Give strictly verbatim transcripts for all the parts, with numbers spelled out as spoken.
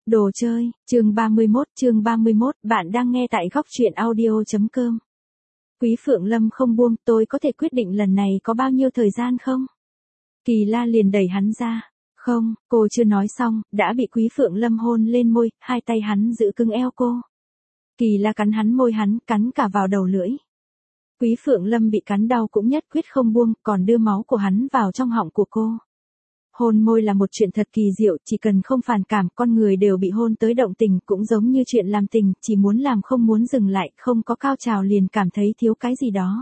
Đồ chơi, chương ba mươi mốt, chương ba mươi mốt, bạn đang nghe tại góc truyện audio.com. Quý Phượng Lâm không buông, tôi có thể quyết định lần này có bao nhiêu thời gian không? Kỳ La liền đẩy hắn ra. Không, cô chưa nói xong, đã bị Quý Phượng Lâm hôn lên môi, hai tay hắn giữ cứng eo cô. Kỳ La cắn hắn môi hắn, cắn cả vào đầu lưỡi. Quý Phượng Lâm bị cắn đau cũng nhất quyết không buông, còn đưa máu của hắn vào trong họng của cô. Hôn môi là một chuyện thật kỳ diệu, chỉ cần không phản cảm, con người đều bị hôn tới động tình, cũng giống như chuyện làm tình, chỉ muốn làm không muốn dừng lại, không có cao trào liền cảm thấy thiếu cái gì đó.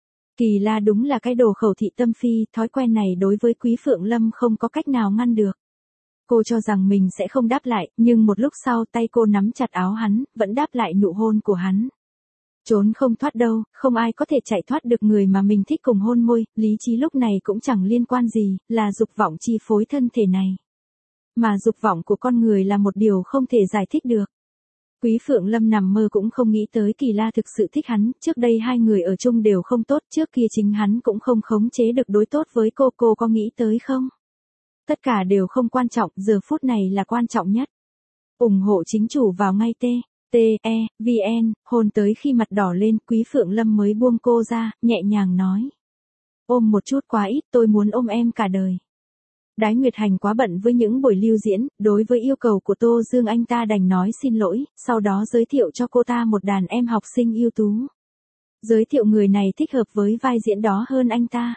Kỳ La đúng là cái đồ khẩu thị tâm phi, thói quen này đối với Quý Phượng Lâm không có cách nào ngăn được. Cô cho rằng mình sẽ không đáp lại, nhưng một lúc sau tay cô nắm chặt áo hắn, vẫn đáp lại nụ hôn của hắn. Trốn không thoát đâu, không ai có thể chạy thoát được người mà mình thích cùng hôn môi, lý trí lúc này cũng chẳng liên quan gì, là dục vọng chi phối thân thể này. Mà dục vọng của con người là một điều không thể giải thích được. Quý Phượng Lâm nằm mơ cũng không nghĩ tới Kỳ La thực sự thích hắn, trước đây hai người ở chung đều không tốt, trước kia chính hắn cũng không khống chế được đối tốt với cô, cô có nghĩ tới không? Tất cả đều không quan trọng, giờ phút này là quan trọng nhất. ủng hộ chính chủ vào ngay T. T E V N, hôn tới khi mặt đỏ lên, Quý Phượng Lâm mới buông cô ra, nhẹ nhàng nói. Ôm một chút quá ít, tôi muốn ôm em cả đời. Đái Nguyệt Hành quá bận với những buổi lưu diễn, đối với yêu cầu của Tô Dương anh ta đành nói xin lỗi, sau đó giới thiệu cho cô ta một đàn em học sinh ưu tú. Giới thiệu người này thích hợp với vai diễn đó hơn anh ta.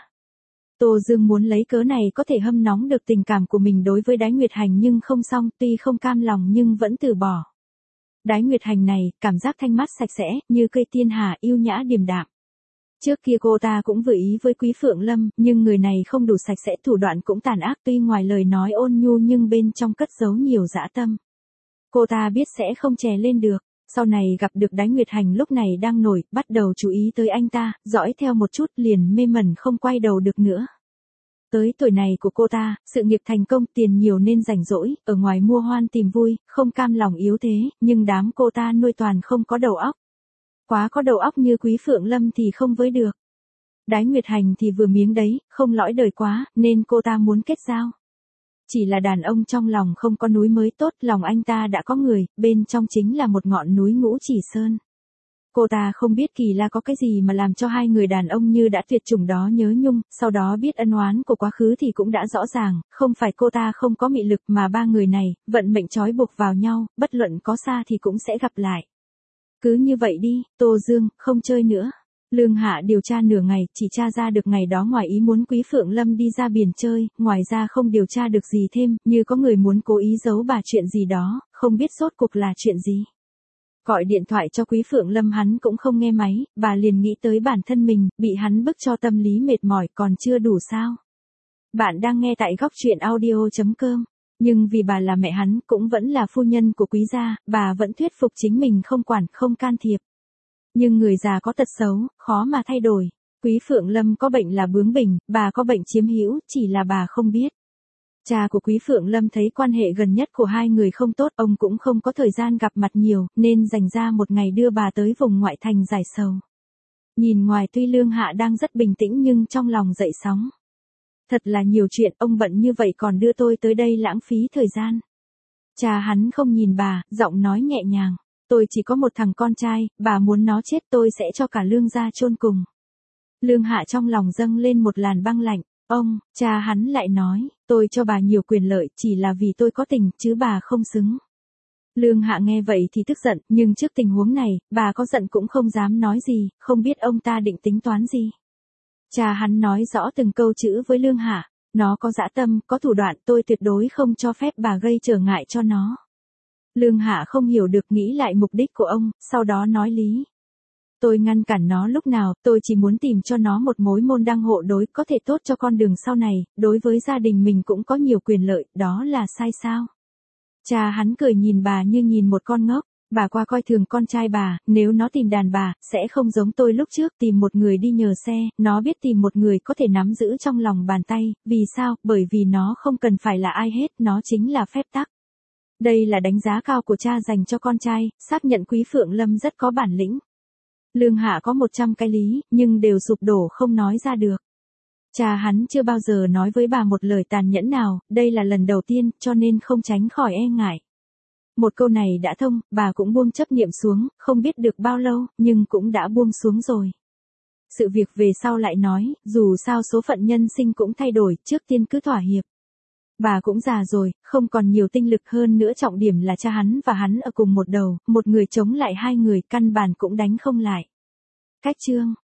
Tô Dương muốn lấy cớ này có thể hâm nóng được tình cảm của mình đối với Đái Nguyệt Hành nhưng không xong, tuy không cam lòng nhưng vẫn từ bỏ. Đái Nguyệt Hành này, cảm giác thanh mát sạch sẽ, như cây tiên hà yêu nhã điềm đạm. Trước kia cô ta cũng vừa ý với Quý Phượng Lâm, nhưng người này không đủ sạch sẽ, thủ đoạn cũng tàn ác, tuy ngoài lời nói ôn nhu nhưng bên trong cất giấu nhiều dã tâm. Cô ta biết sẽ không chè lên được, sau này gặp được Đái Nguyệt Hành lúc này đang nổi, bắt đầu chú ý tới anh ta, dõi theo một chút liền mê mẩn không quay đầu được nữa. Tới tuổi này của cô ta, sự nghiệp thành công, tiền nhiều nên rảnh rỗi, ở ngoài mua hoan tìm vui, không cam lòng yếu thế, nhưng đám cô ta nuôi toàn không có đầu óc. Quá có đầu óc như Quý Phượng Lâm thì không với được. Đái Nguyệt Hành thì vừa miếng đấy, không lõi đời quá, nên cô ta muốn kết giao. Chỉ là đàn ông trong lòng không có núi mới tốt, lòng anh ta đã có người, bên trong chính là một ngọn núi Ngũ Chỉ Sơn. Cô ta không biết Kỳ La có cái gì mà làm cho hai người đàn ông như đã tuyệt chủng đó nhớ nhung, sau đó biết ân oán của quá khứ thì cũng đã rõ ràng, không phải cô ta không có mị lực mà ba người này, vận mệnh trói buộc vào nhau, bất luận có xa thì cũng sẽ gặp lại. Cứ như vậy đi, Tô Dương, không chơi nữa. Lương Hạ điều tra nửa ngày, chỉ tra ra được ngày đó ngoài ý muốn Quý Phượng Lâm đi ra biển chơi, ngoài ra không điều tra được gì thêm, như có người muốn cố ý giấu bà chuyện gì đó, không biết rốt cuộc là chuyện gì. Gọi điện thoại cho Quý Phượng Lâm hắn cũng không nghe máy, bà liền nghĩ tới bản thân mình, bị hắn bức cho tâm lý mệt mỏi còn chưa đủ sao. Bạn đang nghe tại góc truyện audio.com, nhưng vì bà là mẹ hắn, cũng vẫn là phu nhân của Quý gia, bà vẫn thuyết phục chính mình không quản, không can thiệp. Nhưng người già có tật xấu, khó mà thay đổi. Quý Phượng Lâm có bệnh là bướng bỉnh, bà có bệnh chiếm hữu, chỉ là bà không biết. Cha của Quý Phượng Lâm thấy quan hệ gần nhất của hai người không tốt, ông cũng không có thời gian gặp mặt nhiều, nên dành ra một ngày đưa bà tới vùng ngoại thành giải sầu. Nhìn ngoài tuy Lương Hạ đang rất bình tĩnh nhưng trong lòng dậy sóng. Thật là nhiều chuyện, ông bận như vậy còn đưa tôi tới đây lãng phí thời gian. Cha hắn không nhìn bà, giọng nói nhẹ nhàng. Tôi chỉ có một thằng con trai, bà muốn nó chết tôi sẽ cho cả Lương gia chôn cùng. Lương Hạ trong lòng dâng lên một làn băng lạnh. Ông, cha hắn lại nói, tôi cho bà nhiều quyền lợi, chỉ là vì tôi có tình, chứ bà không xứng. Lương Hạ nghe vậy thì tức giận, nhưng trước tình huống này, bà có giận cũng không dám nói gì, không biết ông ta định tính toán gì. Cha hắn nói rõ từng câu chữ với Lương Hạ, nó có dã tâm, có thủ đoạn, tôi tuyệt đối không cho phép bà gây trở ngại cho nó. Lương Hạ không hiểu được nghĩ lại mục đích của ông, sau đó nói lý. Tôi ngăn cản nó lúc nào, tôi chỉ muốn tìm cho nó một mối môn đăng hộ đối, có thể tốt cho con đường sau này, đối với gia đình mình cũng có nhiều quyền lợi, đó là sai sao? Cha hắn cười nhìn bà như nhìn một con ngốc, bà qua coi thường con trai bà, nếu nó tìm đàn bà, sẽ không giống tôi lúc trước tìm một người đi nhờ xe, nó biết tìm một người có thể nắm giữ trong lòng bàn tay, vì sao? Bởi vì nó không cần phải là ai hết, nó chính là phép tắc. Đây là đánh giá cao của cha dành cho con trai, xác nhận Quý Phượng Lâm rất có bản lĩnh. Lương Hạ có một trăm cái lý, nhưng đều sụp đổ không nói ra được. Cha hắn chưa bao giờ nói với bà một lời tàn nhẫn nào, đây là lần đầu tiên, cho nên không tránh khỏi e ngại. Một câu này đã thông, bà cũng buông chấp niệm xuống, không biết được bao lâu, nhưng cũng đã buông xuống rồi. Sự việc về sau lại nói, dù sao số phận nhân sinh cũng thay đổi, trước tiên cứ thỏa hiệp. Bà cũng già rồi, không còn nhiều tinh lực, hơn nữa trọng điểm là cha hắn và hắn ở cùng một đầu, một người chống lại hai người, căn bản cũng đánh không lại. Cách chương